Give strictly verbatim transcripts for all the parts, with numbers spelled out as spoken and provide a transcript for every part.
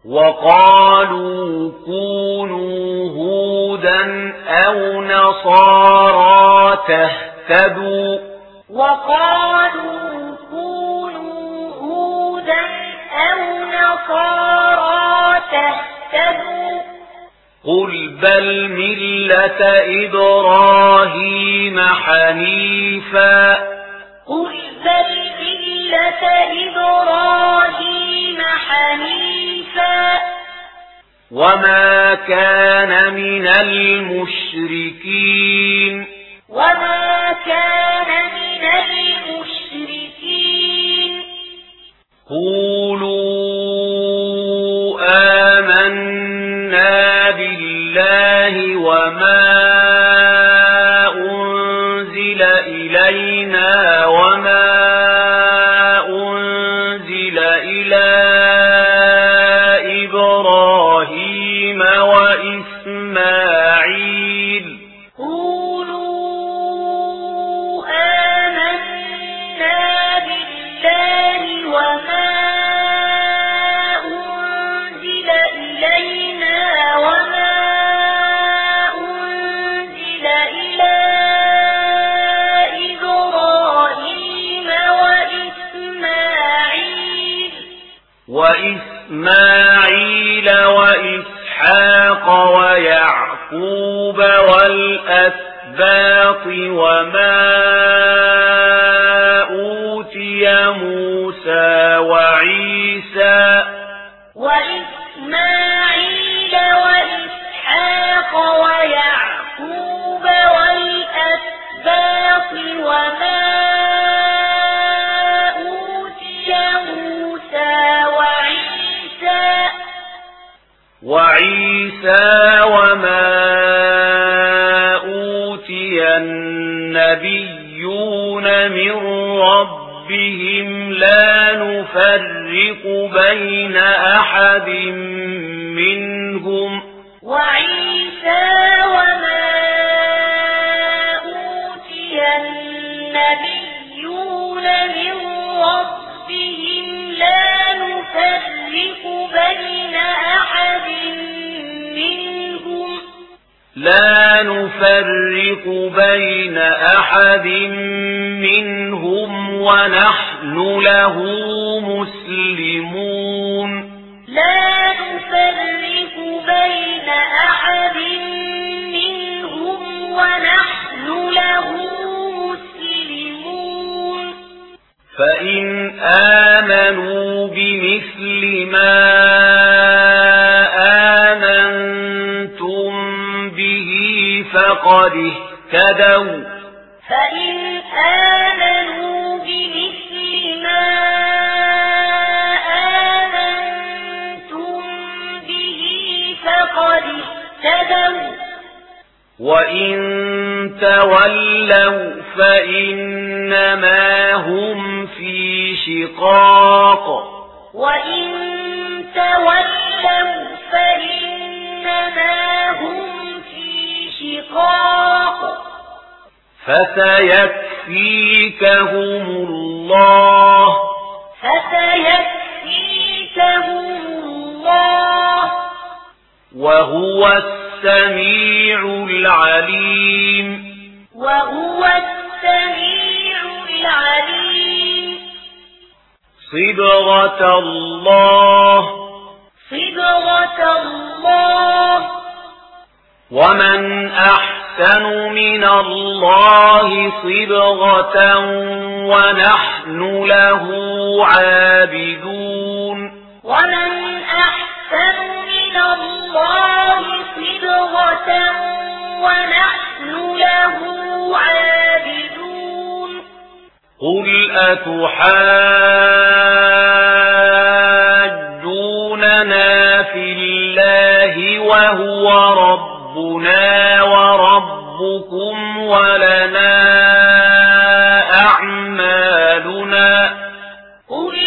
وقالوا كونوا هودا أو نصارى تهتدوا وقالوا كونوا هودا أو نصارى تهتدوا قل بل ملة إبراهيم حنيفا قل بل ملة إبراهيم حنيفا وما كان من المشركين وما كان من المشركين قولوا آمنا بالله وما أنزل إلينا وما أنزل إلى إبراهيم وإسماعيل قولوا آمنا بالله وما أنزل إلينا وما أنزل إلى إبراهيم وإسماعيل وإسماعيل وإسحاق ويعقوب والأسباط وما أوتي موسى وعيسى وإسماعيل وإسحاق ويعقوب والأسباط وما أوتي موسى وعيسى وعيسى وما أوتي النبيون من ربهم لا نفرق بين أحد منهم وعيسى وما أوتي النبيون من ربهم لا نفرق بين أحد منهم لا نفرق بين أحد منهم ونحن له مسلمون لا نفرق بين أحد منهم ونحن له مسلمون فإن آمنوا بمثل ما آمنتم به فقد اهتدوا فإن آمنوا بمثل ما آمنتم به فقد اهتدوا وإن تولوا فإنما هم في شقاق وإن تولوا فإنما هم في شقاق فسيكفيكهم الله فسيكفيكهم الله وهو السميع العليم وهو السميع العليم صبغة الله صبغة الله ومن أحسن من الله صبغة ونحن له عابدون ومن أحسن من الله صبغة ونحن له عابدون قل أتحاجوننا في الله وهو ربنا وربكم ولنا أعمالنا قل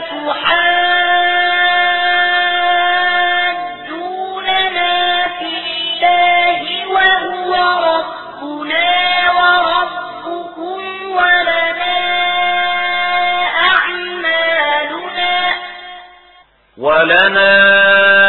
أتحاجوننا في الله وهو ربنا وربكم ولنا أعمالنا ولنا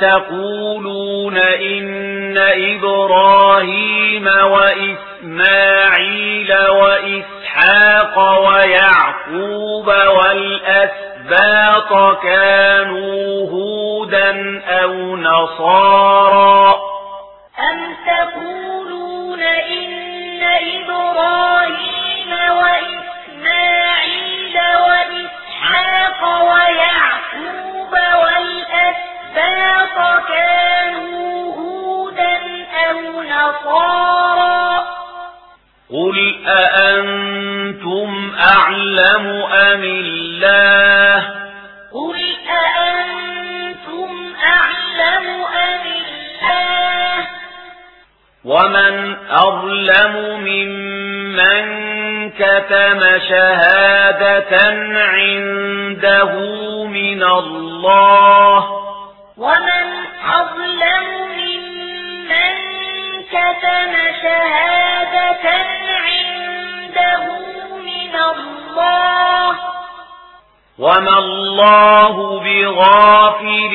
تقولون إن إبراهيم وإسماعيل وإسحاق ويعقوب والأسباط كانوا هودا أو نصارى أم تقولون إن إبراهيم وإسماعيل وإسحاق ويعقوب والأسباط كانوا هودا أو نصارى قل أأنتم أعلم أم الله قل أأنتم أعلم أم الله ومن أظلم ممن كتم شهادة عنده من الله ومن أظلم ممن كتم شهادة عنده من الله وما الله بغافل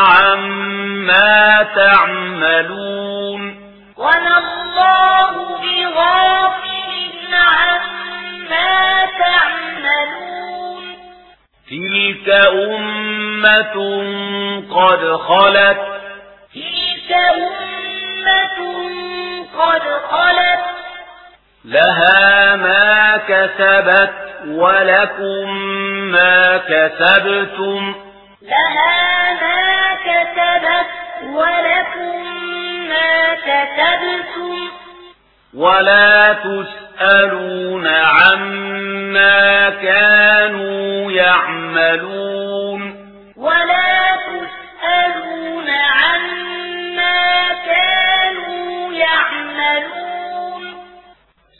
عما تعملون وما الله بغافل عما تعملون تلك أمة قد خلت تلك أمة قد خلت لها ما كسبت ولكم ما كسبتم لها ما كسبت ولكم ما كسبتم ولا تسألون عما كانوا يعملون